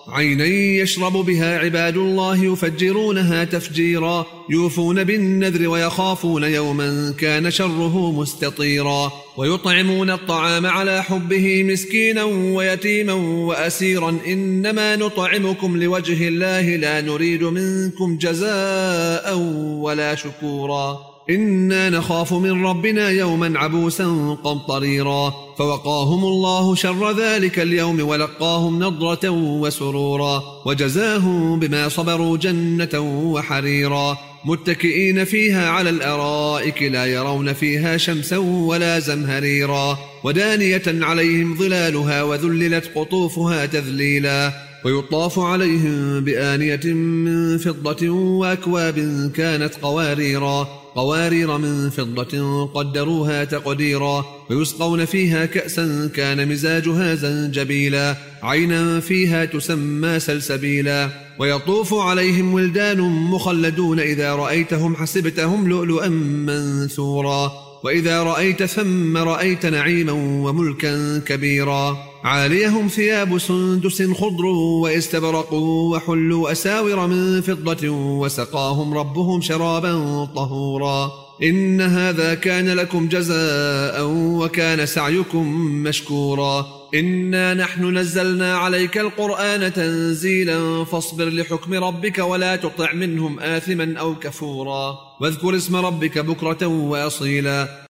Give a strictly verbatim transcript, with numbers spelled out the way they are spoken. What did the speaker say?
عينا يشرب بها عباد الله يفجرونها تفجيرا يوفون بالنذر ويخافون يوما كان شره مستطيرا ويطعمون الطعام على حبه مسكينا ويتيما وأسيرا إنما نطعمكم لوجه الله لا نريد منكم جزاء ولا شكورا إنا نخاف من ربنا يوما عبوسا قمطريرا فوقاهم الله شر ذلك اليوم ولقاهم نضرة وسرورا وجزاهم بما صبروا جنة وحريرا متكئين فيها على الأرائك لا يرون فيها شمسا ولا زمهريرا ودانية عليهم ظلالها وذللت قطوفها تذليلا ويطاف عليهم بآنية من فضة وأكواب كانت قواريرا قوارير من فضة قدروها تقديرا ويسقون فيها كأسا كان مزاجها زنجبيلا عينا فيها تسمى سلسبيلا ويطوف عليهم ولدان مخلدون إذا رأيتهم حسبتهم لؤلؤا منثورا وإذا رأيت ثم رأيت نعيما وملكا كبيرا عاليهم ثياب سندس خضر واستبرق وحلوا أساور من فضة وسقاهم ربهم شرابا طهورا إن هذا كان لكم جزاء وكان سعيكم مشكورا إنا نحن نزلنا عليك القرآن تنزيلا فاصبر لحكم ربك ولا تطع منهم آثما أو كفورا واذكر اسم ربك بكرة وأصيلا